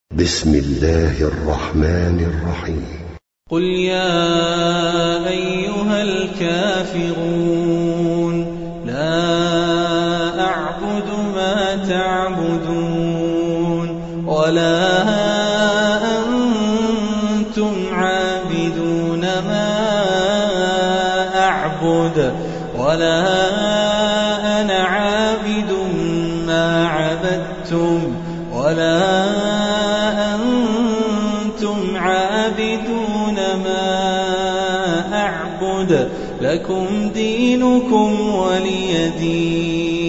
بسم الله الرحمن الرحيم. قل يا أيها الكافرون لا أعبد ما تعبدون ولا أنتم عابدون ما أعبد ولا أنا عابد ما عبدتم ولا أنتم عابدون ما أعبد لكم دينكم ولي دين.